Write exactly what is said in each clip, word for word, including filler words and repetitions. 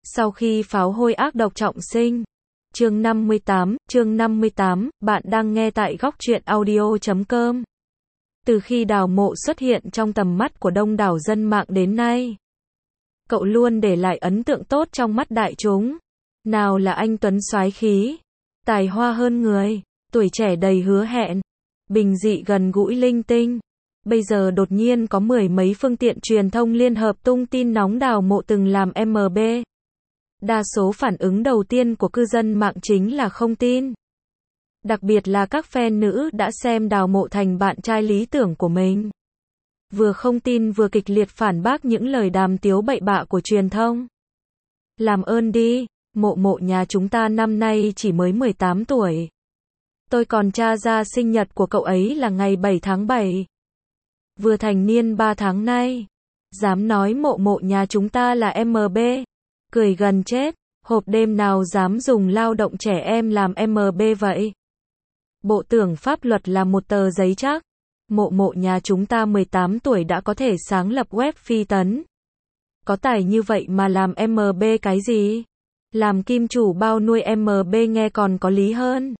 Sau khi pháo hôi ác độc trọng sinh. Chương năm mươi tám, chương năm mươi tám, bạn đang nghe tại góc truyện audio chấm com. Từ khi Đào Mộ xuất hiện trong tầm mắt của đông đảo dân mạng đến nay, cậu luôn để lại ấn tượng tốt trong mắt đại chúng. Nào là anh tuấn soái khí, tài hoa hơn người, tuổi trẻ đầy hứa hẹn, bình dị gần gũi linh tinh. Bây giờ đột nhiên có mười mấy phương tiện truyền thông liên hợp tung tin nóng Đào Mộ từng làm em bê. Đa số phản ứng đầu tiên của cư dân mạng chính là không tin. Đặc biệt là các fan nữ đã xem Đào Mộ thành bạn trai lý tưởng của mình. Vừa không tin vừa kịch liệt phản bác những lời đàm tiếu bậy bạ của truyền thông. Làm ơn đi, Mộ Mộ nhà chúng ta năm nay chỉ mới mười tám tuổi. Tôi còn tra ra sinh nhật của cậu ấy là ngày bảy tháng bảy. Vừa thành niên ba tháng nay. Dám nói Mộ Mộ nhà chúng ta là em bê. Cười gần chết, hộp đêm nào dám dùng lao động trẻ em làm em bê vậy? Bộ tưởng pháp luật là một tờ giấy chắc. Mộ Mộ nhà chúng ta mười tám tuổi đã có thể sáng lập web phi tấn. Có tài như vậy mà làm em bê cái gì? Làm kim chủ bao nuôi em bê nghe còn có lý hơn.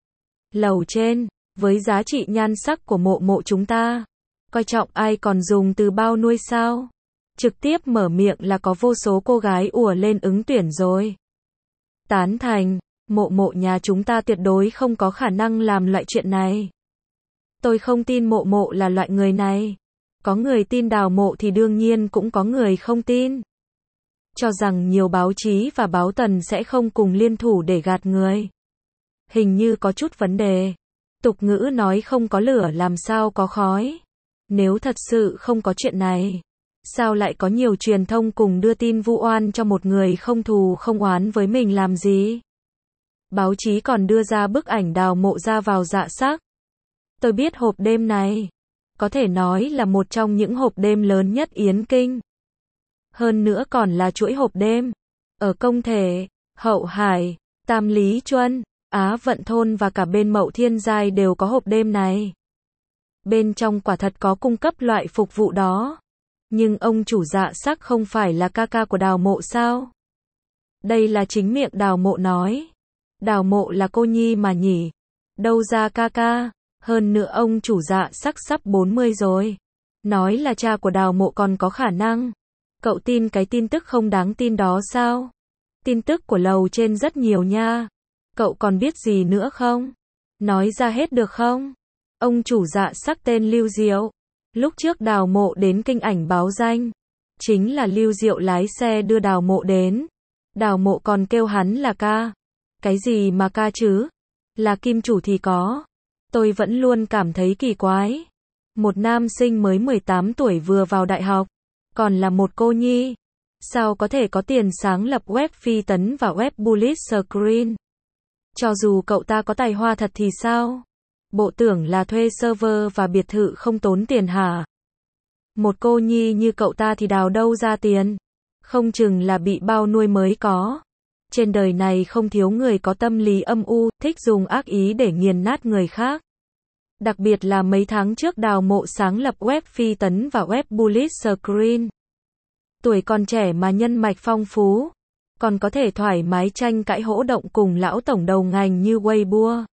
Lầu trên, với giá trị nhan sắc của Mộ Mộ chúng ta, coi trọng ai còn dùng từ bao nuôi sao? Trực tiếp mở miệng là có vô số cô gái ùa lên ứng tuyển rồi. Tán thành, Mộ Mộ nhà chúng ta tuyệt đối không có khả năng làm loại chuyện này. Tôi không tin Mộ Mộ là loại người này. Có người tin Đào Mộ thì đương nhiên cũng có người không tin. Cho rằng nhiều báo chí và báo tần sẽ không cùng liên thủ để gạt người. Hình như có chút vấn đề. Tục ngữ nói không có lửa làm sao có khói. Nếu thật sự không có chuyện này, sao lại có nhiều truyền thông cùng đưa tin vu oan cho một người không thù không oán với mình làm gì? Báo chí còn đưa ra bức ảnh Đào Mộ ra vào dạ sắc. Tôi biết hộp đêm này, có thể nói là một trong những hộp đêm lớn nhất Yến Kinh. Hơn nữa còn là chuỗi hộp đêm. Ở Công Thể, Hậu Hải, Tam Lý Chuân, Á Vận Thôn và cả bên Mậu Thiên Giai đều có hộp đêm này. Bên trong quả thật có cung cấp loại phục vụ đó. Nhưng ông chủ dạ sắc không phải là ca ca của Đào Mộ sao? Đây là chính miệng Đào Mộ nói. Đào Mộ là cô nhi mà nhỉ? Đâu ra ca ca? Hơn nữa ông chủ dạ sắc sắp bốn mươi rồi. Nói là cha của Đào Mộ còn có khả năng. Cậu tin cái tin tức không đáng tin đó sao? Tin tức của lầu trên rất nhiều nha. Cậu còn biết gì nữa không? Nói ra hết được không? Ông chủ dạ sắc tên Lưu Diệu. Lúc trước Đào Mộ đến Kinh Ảnh báo danh, chính là Lưu Diệu lái xe đưa Đào Mộ đến. Đào Mộ còn kêu hắn là ca. Cái gì mà ca chứ? Là kim chủ thì có. Tôi vẫn luôn cảm thấy kỳ quái. Một nam sinh mới mười tám tuổi vừa vào đại học, còn là một cô nhi. Sao có thể có tiền sáng lập web phi tấn và web bullet screen? Cho dù cậu ta có tài hoa thật thì sao? Bộ tưởng là thuê server và biệt thự không tốn tiền hả? Một cô nhi như cậu ta thì đào đâu ra tiền? Không chừng là bị bao nuôi mới có. Trên đời này không thiếu người có tâm lý âm u, thích dùng ác ý để nghiền nát người khác. Đặc biệt là mấy tháng trước Đào Mộ sáng lập web phi tấn và web bullet screen. Tuổi còn trẻ mà nhân mạch phong phú, còn có thể thoải mái tranh cãi hỗ động cùng lão tổng đầu ngành như Weibo.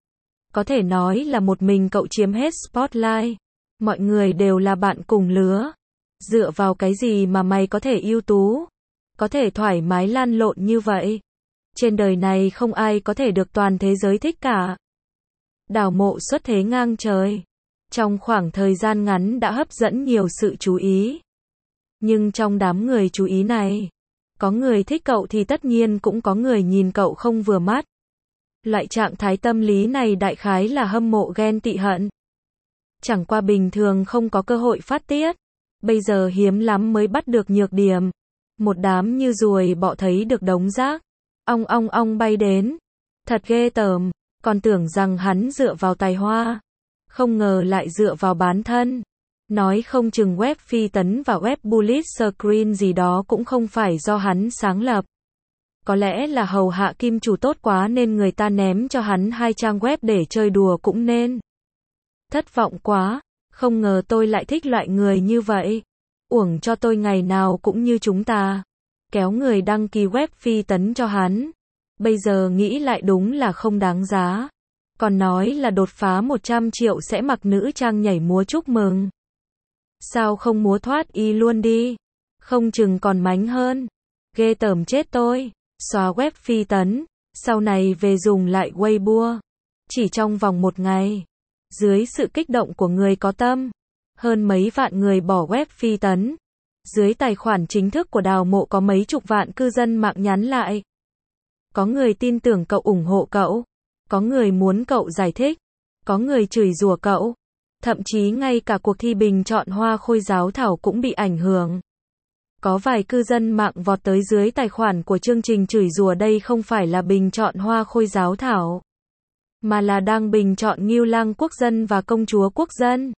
Có thể nói là một mình cậu chiếm hết spotlight. Mọi người đều là bạn cùng lứa. Dựa vào cái gì mà mày có thể ưu tú, có thể thoải mái lan lộn như vậy? Trên đời này không ai có thể được toàn thế giới thích cả. Đào Mộ xuất thế ngang trời. Trong khoảng thời gian ngắn đã hấp dẫn nhiều sự chú ý. Nhưng trong đám người chú ý này, có người thích cậu thì tất nhiên cũng có người nhìn cậu không vừa mắt. Loại trạng thái tâm lý này đại khái là hâm mộ ghen tị hận. Chẳng qua bình thường không có cơ hội phát tiết. Bây giờ hiếm lắm mới bắt được nhược điểm. Một đám như ruồi bọ thấy được đống rác. Ong ong ong bay đến. Thật ghê tởm. Còn tưởng rằng hắn dựa vào tài hoa. Không ngờ lại dựa vào bán thân. Nói không chừng web phi tấn và web bullet screen gì đó cũng không phải do hắn sáng lập. Có lẽ là hầu hạ kim chủ tốt quá nên người ta ném cho hắn hai trang web để chơi đùa cũng nên. Thất vọng quá, không ngờ tôi lại thích loại người như vậy. Uổng cho tôi ngày nào cũng như chúng ta. kéo người đăng ký web phi tấn cho hắn. Bây giờ nghĩ lại đúng là không đáng giá. Còn nói là đột phá một trăm triệu sẽ mặc nữ trang nhảy múa chúc mừng. Sao không múa thoát y luôn đi? Không chừng còn mánh hơn. Ghê tởm chết tôi. Xóa web phi tấn, sau này về dùng lại Weibo. Chỉ trong vòng một ngày. Dưới sự kích động của người có tâm, hơn mấy vạn người bỏ web phi tấn. Dưới tài khoản chính thức của Đào Mộ có mấy chục vạn cư dân mạng nhắn lại. Có người tin tưởng cậu ủng hộ cậu. Có người muốn cậu giải thích. Có người chửi rủa cậu. Thậm chí ngay cả cuộc thi bình chọn hoa khôi giáo thảo cũng bị ảnh hưởng. Có vài cư dân mạng vọt tới dưới tài khoản của chương trình chửi rủa đây không phải là bình chọn hoa khôi giáo thảo, mà là đang bình chọn Ngưu Lang quốc dân và công chúa quốc dân.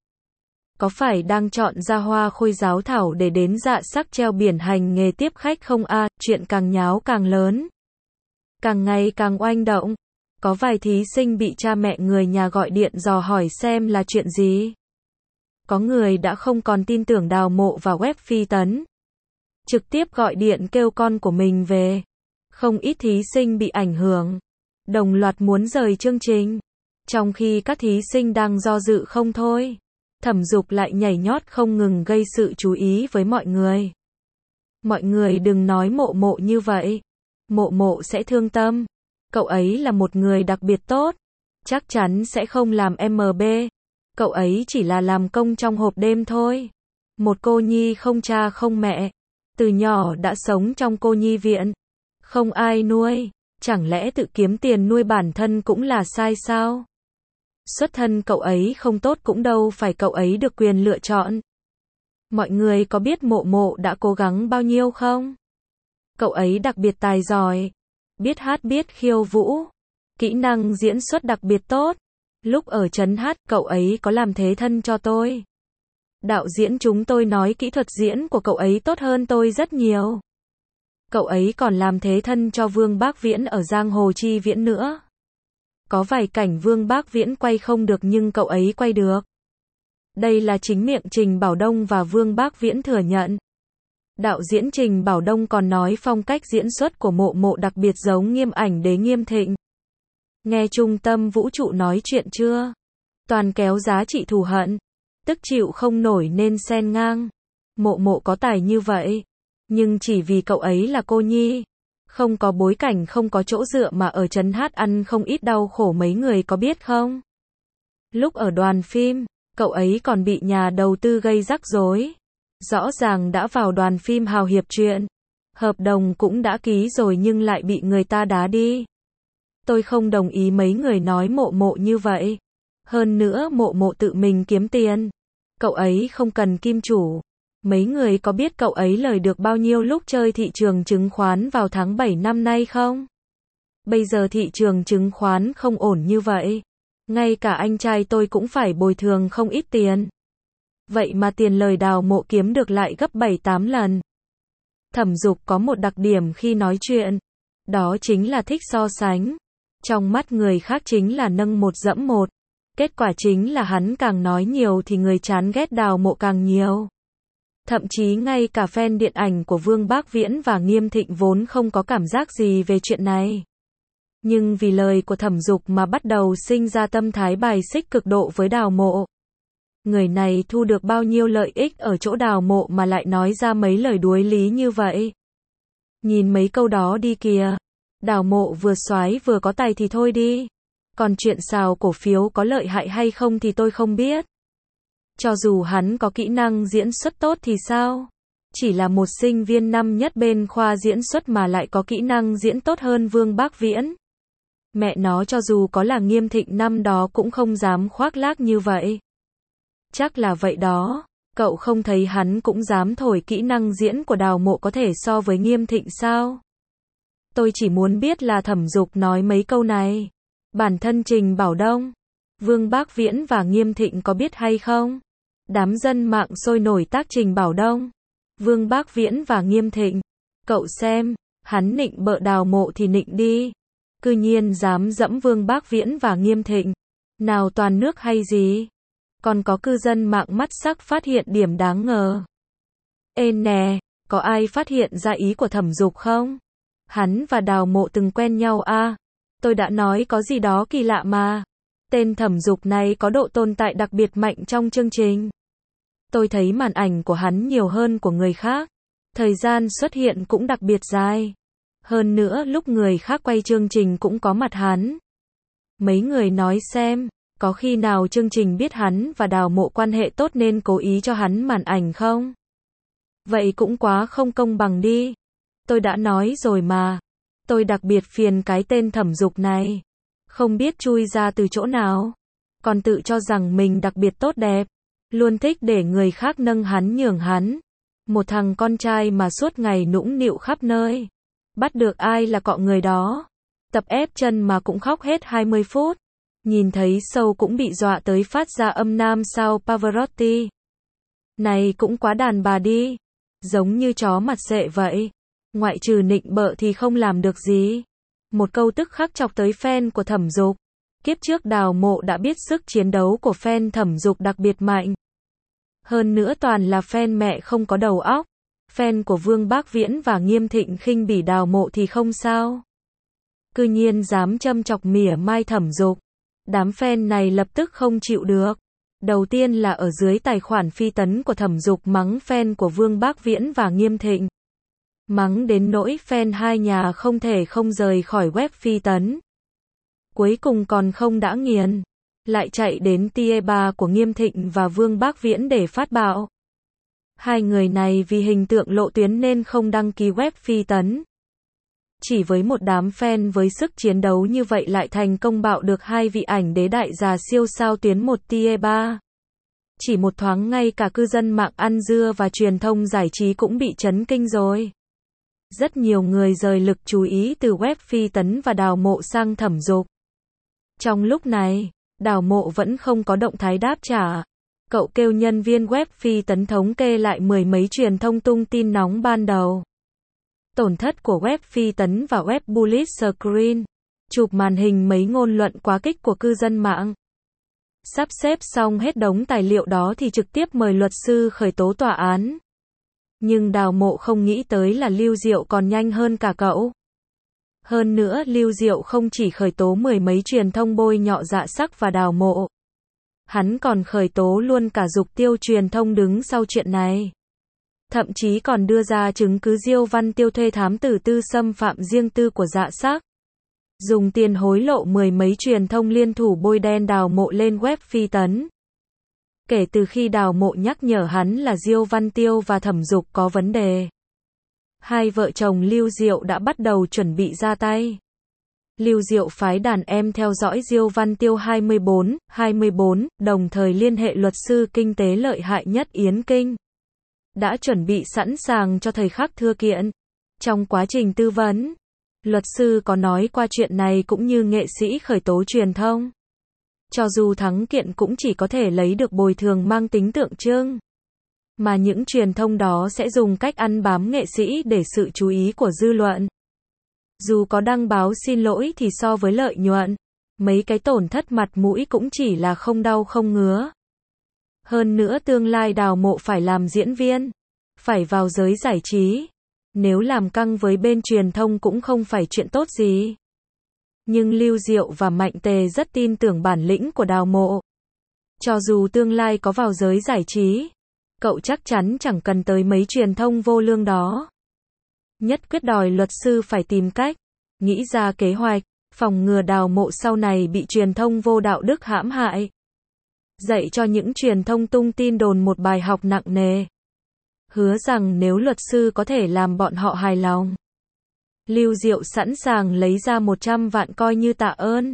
Có phải đang chọn ra hoa khôi giáo thảo để đến dạ sắc treo biển hành nghề tiếp khách không a? À, chuyện càng nháo càng lớn. Càng ngày càng oanh động. Có vài thí sinh bị cha mẹ người nhà gọi điện dò hỏi xem là chuyện gì. Có người đã không còn tin tưởng Đào Mộ và web phi tấn. Trực tiếp gọi điện kêu con của mình về. Không ít thí sinh bị ảnh hưởng. Đồng loạt muốn rời chương trình. Trong khi các thí sinh đang do dự không thôi. Thẩm Dục lại nhảy nhót không ngừng gây sự chú ý với mọi người. Mọi người đừng nói Mộ Mộ như vậy. Mộ Mộ sẽ thương tâm. Cậu ấy là một người đặc biệt tốt. Chắc chắn sẽ không làm em bê. Cậu ấy chỉ là làm công trong hộp đêm thôi. Một cô nhi không cha không mẹ. Từ nhỏ đã sống trong cô nhi viện. Không ai nuôi. Chẳng lẽ tự kiếm tiền nuôi bản thân cũng là sai sao? Xuất thân cậu ấy không tốt cũng đâu phải cậu ấy được quyền lựa chọn. Mọi người có biết Mộ Mộ đã cố gắng bao nhiêu không? Cậu ấy đặc biệt tài giỏi. Biết hát biết khiêu vũ. Kỹ năng diễn xuất đặc biệt tốt. Lúc ở trấn hát, cậu ấy có làm thế thân cho tôi. Đạo diễn chúng tôi nói kỹ thuật diễn của cậu ấy tốt hơn tôi rất nhiều. Cậu ấy còn làm thế thân cho Vương Bác Viễn ở Giang Hồ Chi Viễn nữa. Có vài cảnh Vương Bác Viễn quay không được nhưng cậu ấy quay được. Đây là chính miệng Trình Bảo Đông và Vương Bác Viễn thừa nhận. Đạo diễn Trình Bảo Đông còn nói phong cách diễn xuất của Mộ Mộ đặc biệt giống Nghiêm Ảnh Đế Nghiêm Thịnh. Nghe trung tâm vũ trụ nói chuyện chưa? Toàn kéo giá trị thù hận. Tức chịu không nổi nên xen ngang. Mộ Mộ có tài như vậy. Nhưng chỉ vì cậu ấy là cô nhi. Không có bối cảnh không có chỗ dựa mà ở trấn hát ăn không ít đau khổ mấy người có biết không? Lúc ở đoàn phim, cậu ấy còn bị nhà đầu tư gây rắc rối. Rõ ràng đã vào đoàn phim hào hiệp truyện. Hợp đồng cũng đã ký rồi nhưng lại bị người ta đá đi. Tôi không đồng ý mấy người nói Mộ Mộ như vậy. Hơn nữa Mộ Mộ tự mình kiếm tiền. Cậu ấy không cần kim chủ. Mấy người có biết cậu ấy lời được bao nhiêu lúc chơi thị trường chứng khoán vào tháng bảy năm nay không? Bây giờ thị trường chứng khoán không ổn như vậy. Ngay cả anh trai tôi cũng phải bồi thường không ít tiền. Vậy mà tiền lời Đào Mộ kiếm được lại gấp bảy tám lần. Thẩm Dục có một đặc điểm khi nói chuyện. Đó chính là thích so sánh. Trong mắt người khác chính là nâng một dẫm một. Kết quả chính là hắn càng nói nhiều thì người chán ghét Đào Mộ càng nhiều. Thậm chí ngay cả fan điện ảnh của Vương Bác Viễn và Nghiêm Thịnh vốn không có cảm giác gì về chuyện này. Nhưng vì lời của Thẩm Dục mà bắt đầu sinh ra tâm thái bài xích cực độ với Đào Mộ. Người này thu được bao nhiêu lợi ích ở chỗ Đào Mộ mà lại nói ra mấy lời đuối lý như vậy. Nhìn mấy câu đó đi kìa. Đào Mộ vừa soái vừa có tài thì thôi đi. Còn chuyện xào cổ phiếu có lợi hại hay không thì tôi không biết. Cho dù hắn có kỹ năng diễn xuất tốt thì sao? Chỉ là một sinh viên năm nhất bên khoa diễn xuất mà lại có kỹ năng diễn tốt hơn Vương Bác Viễn. Mẹ nó cho dù có là Nghiêm Thịnh năm đó cũng không dám khoác lác như vậy. Chắc là vậy đó. Cậu không thấy hắn cũng dám thổi kỹ năng diễn của Đào Mộ có thể so với Nghiêm Thịnh sao? Tôi chỉ muốn biết là Thẩm Dục nói mấy câu này. Bản thân Trình Bảo Đông, Vương Bác Viễn và Nghiêm Thịnh có biết hay không? Đám dân mạng sôi nổi tác Trình Bảo Đông, Vương Bác Viễn và Nghiêm Thịnh. Cậu xem, hắn nịnh bợ Đào Mộ thì nịnh đi. Cư nhiên dám dẫm Vương Bác Viễn và Nghiêm Thịnh. Nào toàn nước hay gì? Còn có cư dân mạng mắt sắc phát hiện điểm đáng ngờ. Ê nè, có ai phát hiện ra ý của Thẩm Dục không? Hắn và Đào Mộ từng quen nhau à? Tôi đã nói có gì đó kỳ lạ mà. Tên Thẩm Dục này có độ tồn tại đặc biệt mạnh trong chương trình. Tôi thấy màn ảnh của hắn nhiều hơn của người khác. Thời gian xuất hiện cũng đặc biệt dài. Hơn nữa lúc người khác quay chương trình cũng có mặt hắn. Mấy người nói xem, có khi nào chương trình biết hắn và Đào Mộ quan hệ tốt nên cố ý cho hắn màn ảnh không? Vậy cũng quá không công bằng đi. Tôi đã nói rồi mà. Tôi đặc biệt phiền cái tên Thẩm Dục này. Không biết chui ra từ chỗ nào. Còn tự cho rằng mình đặc biệt tốt đẹp. Luôn thích để người khác nâng hắn nhường hắn. Một thằng con trai mà suốt ngày nũng nịu khắp nơi. Bắt được ai là cọ người đó. Tập ép chân mà cũng khóc hết hai mươi phút. Nhìn thấy sâu cũng bị dọa tới phát ra âm nam sao Pavarotti. Này cũng quá đàn bà đi. Giống như chó mặt sệ vậy. Ngoại trừ nịnh bợ thì không làm được gì. Một câu tức khắc chọc tới fan của Thẩm Dục. Kiếp trước Đào Mộ đã biết sức chiến đấu của fan Thẩm Dục đặc biệt mạnh. Hơn nữa toàn là fan mẹ không có đầu óc. Fan của Vương Bác Viễn và Nghiêm Thịnh khinh bỉ Đào Mộ thì không sao. Cư nhiên dám châm chọc mỉa mai Thẩm Dục. Đám fan này lập tức không chịu được. Đầu tiên là ở dưới tài khoản phi tấn của Thẩm Dục mắng fan của Vương Bác Viễn và Nghiêm Thịnh. Mắng đến nỗi fan hai nhà không thể không rời khỏi web phi tấn. Cuối cùng còn không đã nghiền. Lại chạy đến tier ba của Nghiêm Thịnh và Vương Bác Viễn để phát bạo. Hai người này vì hình tượng lộ tuyến nên không đăng ký web phi tấn. Chỉ với một đám fan với sức chiến đấu như vậy lại thành công bạo được hai vị ảnh đế đại già siêu sao tuyến một tier ba. Chỉ một thoáng ngay cả cư dân mạng ăn dưa và truyền thông giải trí cũng bị chấn kinh rồi. Rất nhiều người rời lực chú ý từ web phi tấn và Đào Mộ sang Thẩm Dục. Trong lúc này, Đào Mộ vẫn không có động thái đáp trả. Cậu kêu nhân viên web phi tấn thống kê lại mười mấy truyền thông tung tin nóng ban đầu. Tổn thất của web phi tấn và web bullet screen. Chụp màn hình mấy ngôn luận quá kích của cư dân mạng. Sắp xếp xong hết đống tài liệu đó thì trực tiếp mời luật sư khởi tố tòa án. Nhưng Đào Mộ không nghĩ tới là Lưu Diệu còn nhanh hơn cả cậu. Hơn nữa Lưu Diệu không chỉ khởi tố mười mấy truyền thông bôi nhọ Dạ Sắc và Đào Mộ. Hắn còn khởi tố luôn cả Dục Tiêu truyền thông đứng sau chuyện này. Thậm chí còn đưa ra chứng cứ Diêu Văn Tiêu thuê thám tử tư xâm phạm riêng tư của Dạ Sắc. Dùng tiền hối lộ mười mấy truyền thông liên thủ bôi đen Đào Mộ lên web phi tấn. Kể từ khi Đào Mộ nhắc nhở hắn là Diêu Văn Tiêu và Thẩm Dục có vấn đề, hai vợ chồng Lưu Diệu đã bắt đầu chuẩn bị ra tay. Lưu Diệu phái đàn em theo dõi Diêu Văn Tiêu hai mươi bốn, hai mươi bốn, đồng thời liên hệ luật sư kinh tế lợi hại nhất Yến Kinh. Đã chuẩn bị sẵn sàng cho thời khắc thưa kiện. Trong quá trình tư vấn, luật sư có nói qua chuyện này cũng như nghệ sĩ khởi tố truyền thông. Cho dù thắng kiện cũng chỉ có thể lấy được bồi thường mang tính tượng trưng. Mà những truyền thông đó sẽ dùng cách ăn bám nghệ sĩ để sự chú ý của dư luận. Dù có đăng báo xin lỗi thì so với lợi nhuận, mấy cái tổn thất mặt mũi cũng chỉ là không đau không ngứa. Hơn nữa tương lai Đào Mộ phải làm diễn viên, phải vào giới giải trí. Nếu làm căng với bên truyền thông cũng không phải chuyện tốt gì. Nhưng Lưu Diệu và Mạnh Tề rất tin tưởng bản lĩnh của Đào Mộ. Cho dù tương lai có vào giới giải trí, cậu chắc chắn chẳng cần tới mấy truyền thông vô lương đó. Nhất quyết đòi luật sư phải tìm cách, nghĩ ra kế hoạch, phòng ngừa Đào Mộ sau này bị truyền thông vô đạo đức hãm hại. Dạy cho những truyền thông tung tin đồn một bài học nặng nề. Hứa rằng nếu luật sư có thể làm bọn họ hài lòng, Lưu Diệu sẵn sàng lấy ra một trăm vạn coi như tạ ơn.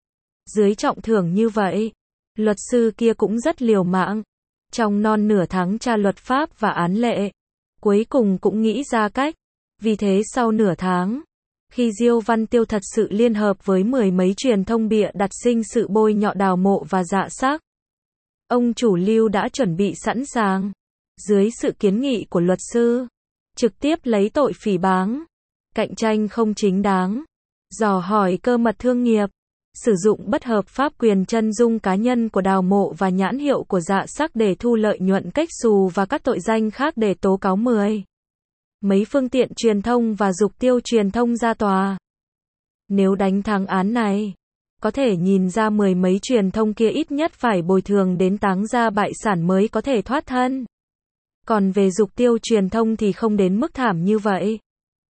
Dưới trọng thưởng như vậy, luật sư kia cũng rất liều mạng. Trong non nửa tháng tra luật pháp và án lệ, cuối cùng cũng nghĩ ra cách. Vì thế sau nửa tháng, khi Diêu Văn Tiêu thật sự liên hợp với mười mấy truyền thông bịa đặt sinh sự bôi nhọ Đào Mộ và Dạ Sắc, ông chủ Lưu đã chuẩn bị sẵn sàng, dưới sự kiến nghị của luật sư, trực tiếp lấy tội phỉ báng, cạnh tranh không chính đáng, dò hỏi cơ mật thương nghiệp, sử dụng bất hợp pháp quyền chân dung cá nhân của Đào Mộ và nhãn hiệu của Dạ Sắc để thu lợi nhuận cách xù và các tội danh khác để tố cáo mười mấy phương tiện truyền thông và Dục Tiêu truyền thông ra tòa. Nếu đánh thắng án này, có thể nhìn ra mười mấy truyền thông kia ít nhất phải bồi thường đến táng gia bại sản mới có thể thoát thân. Còn về Dục Tiêu truyền thông thì không đến mức thảm như vậy.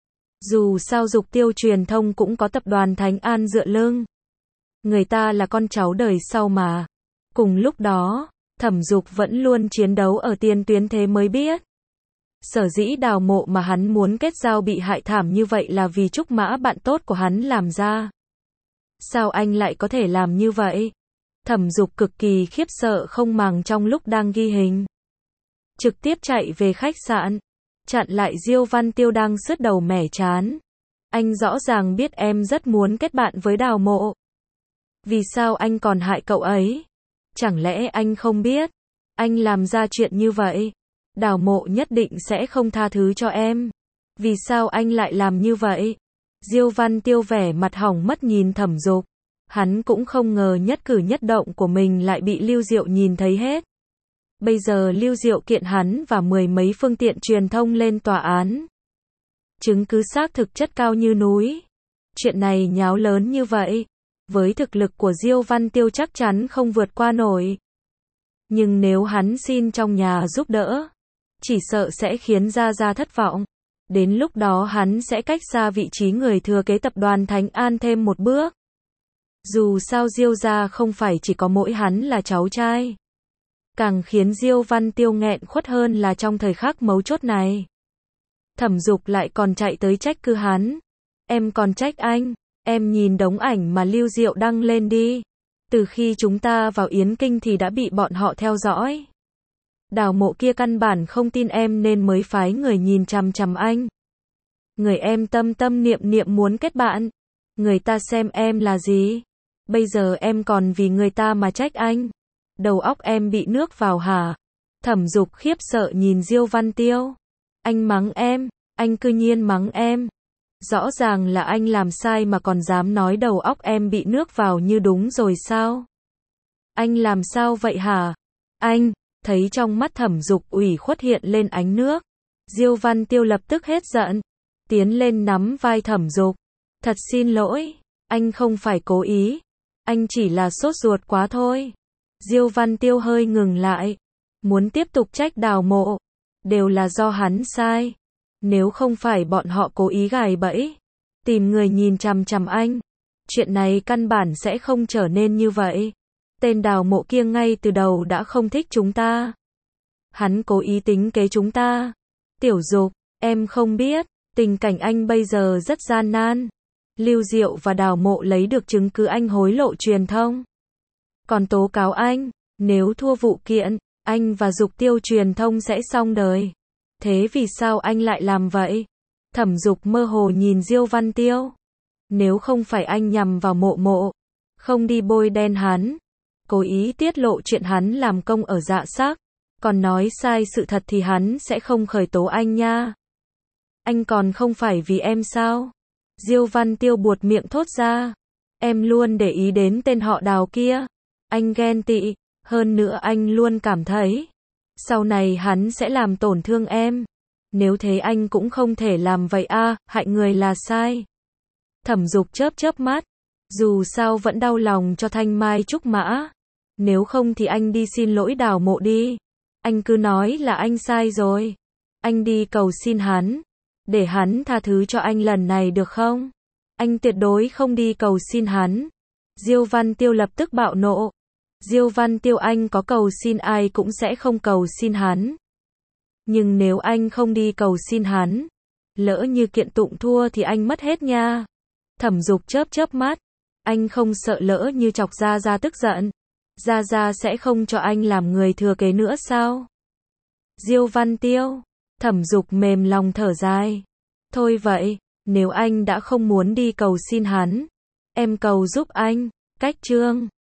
Dù sao Dục Tiêu truyền thông cũng có tập đoàn Thánh An dựa lưng. Người ta là con cháu đời sau mà. Cùng lúc đó, Thẩm Dục vẫn luôn chiến đấu ở tiền tuyến thế mới biết. Sở dĩ Đào Mộ mà hắn muốn kết giao bị hại thảm như vậy là vì Trúc Mã bạn tốt của hắn làm ra. Sao anh lại có thể làm như vậy? Thẩm Dục cực kỳ khiếp sợ không màng trong lúc đang ghi hình. Trực tiếp chạy về khách sạn, chặn lại Diêu Văn Tiêu đang sứt đầu mẻ chán. Anh rõ ràng biết em rất muốn kết bạn với Đào Mộ. Vì sao anh còn hại cậu ấy? Chẳng lẽ anh không biết? Anh làm ra chuyện như vậy, Đào Mộ nhất định sẽ không tha thứ cho em. Vì sao anh lại làm như vậy? Diêu Văn Tiêu vẻ mặt hỏng mất nhìn Thẩm Dục. Hắn cũng không ngờ nhất cử nhất động của mình lại bị Lưu Diệu nhìn thấy hết. Bây giờ Lưu Diệu kiện hắn và mười mấy phương tiện truyền thông lên tòa án. Chứng cứ xác thực chất cao như núi. Chuyện này nháo lớn như vậy, với thực lực của Diêu Văn Tiêu chắc chắn không vượt qua nổi. Nhưng nếu hắn xin trong nhà giúp đỡ, chỉ sợ sẽ khiến Gia Gia thất vọng. Đến lúc đó hắn sẽ cách xa vị trí người thừa kế tập đoàn Thánh An thêm một bước. Dù sao Diêu gia không phải chỉ có mỗi hắn là cháu trai. Càng khiến Diêu Văn Tiêu nghẹn khuất hơn là trong thời khắc mấu chốt này, Thẩm Dục lại còn chạy tới trách cứ hắn. Em còn trách anh, em nhìn đống ảnh mà Lưu Diệu đăng lên đi. Từ khi chúng ta vào Yến Kinh thì đã bị bọn họ theo dõi. Đào Mộ kia căn bản không tin em nên mới phái người nhìn chằm chằm anh. Người em tâm tâm niệm niệm muốn kết bạn. Người ta xem em là gì? Bây giờ em còn vì người ta mà trách anh. Đầu óc em bị nước vào hả? Thẩm Dục khiếp sợ nhìn Diêu Văn Tiêu. Anh mắng em, anh cư nhiên mắng em. Rõ ràng là anh làm sai mà còn dám nói đầu óc em bị nước vào như đúng rồi sao? Anh làm sao vậy hả? Anh, thấy trong mắt Thẩm Dục ủy khuất hiện lên ánh nước. Diêu Văn Tiêu lập tức hết giận, tiến lên nắm vai Thẩm Dục. Thật xin lỗi, anh không phải cố ý. Anh chỉ là sốt ruột quá thôi. Diêu Văn Tiêu hơi ngừng lại, muốn tiếp tục trách Đào Mộ. Đều là do hắn sai. Nếu không phải bọn họ cố ý gài bẫy, tìm người nhìn chằm chằm anh, chuyện này căn bản sẽ không trở nên như vậy. Tên Đào Mộ kia ngay từ đầu đã không thích chúng ta. Hắn cố ý tính kế chúng ta. Tiểu Dục, em không biết, tình cảnh anh bây giờ rất gian nan. Lưu Diệu và Đào Mộ lấy được chứng cứ anh hối lộ truyền thông. Còn tố cáo anh, nếu thua vụ kiện, anh và Dục Tiêu truyền thông sẽ xong đời. Thế vì sao anh lại làm vậy? Thẩm Dục mơ hồ nhìn Diêu Văn Tiêu. Nếu không phải anh nhằm vào Mộ Mộ, không đi bôi đen hắn, cố ý tiết lộ chuyện hắn làm công ở Dạ Sắc, còn nói sai sự thật thì hắn sẽ không khởi tố anh nha. Anh còn không phải vì em sao? Diêu Văn Tiêu buột miệng thốt ra. Em luôn để ý đến tên họ Đào kia. Anh ghen tị, hơn nữa anh luôn cảm thấy sau này hắn sẽ làm tổn thương em. Nếu thế anh cũng không thể làm vậy a, à, hại người là sai. Thẩm Dục chớp chớp mắt, dù sao vẫn đau lòng cho Thanh Mai Trúc Mã. Nếu không thì anh đi xin lỗi Đào Mộ đi. Anh cứ nói là anh sai rồi. Anh đi cầu xin hắn, để hắn tha thứ cho anh lần này được không? Anh tuyệt đối không đi cầu xin hắn. Diêu Văn Tiêu lập tức bạo nộ. Diêu Văn Tiêu, anh có cầu xin ai cũng sẽ không cầu xin hắn. Nhưng nếu anh không đi cầu xin hắn, lỡ như kiện tụng thua thì anh mất hết nha. Thẩm Dục chớp chớp mắt. Anh không sợ lỡ như chọc Gia Gia tức giận, Gia Gia sẽ không cho anh làm người thừa kế nữa sao? Diêu Văn Tiêu. Thẩm Dục mềm lòng thở dài. Thôi vậy, nếu anh đã không muốn đi cầu xin hắn, em cầu giúp anh. Cách chương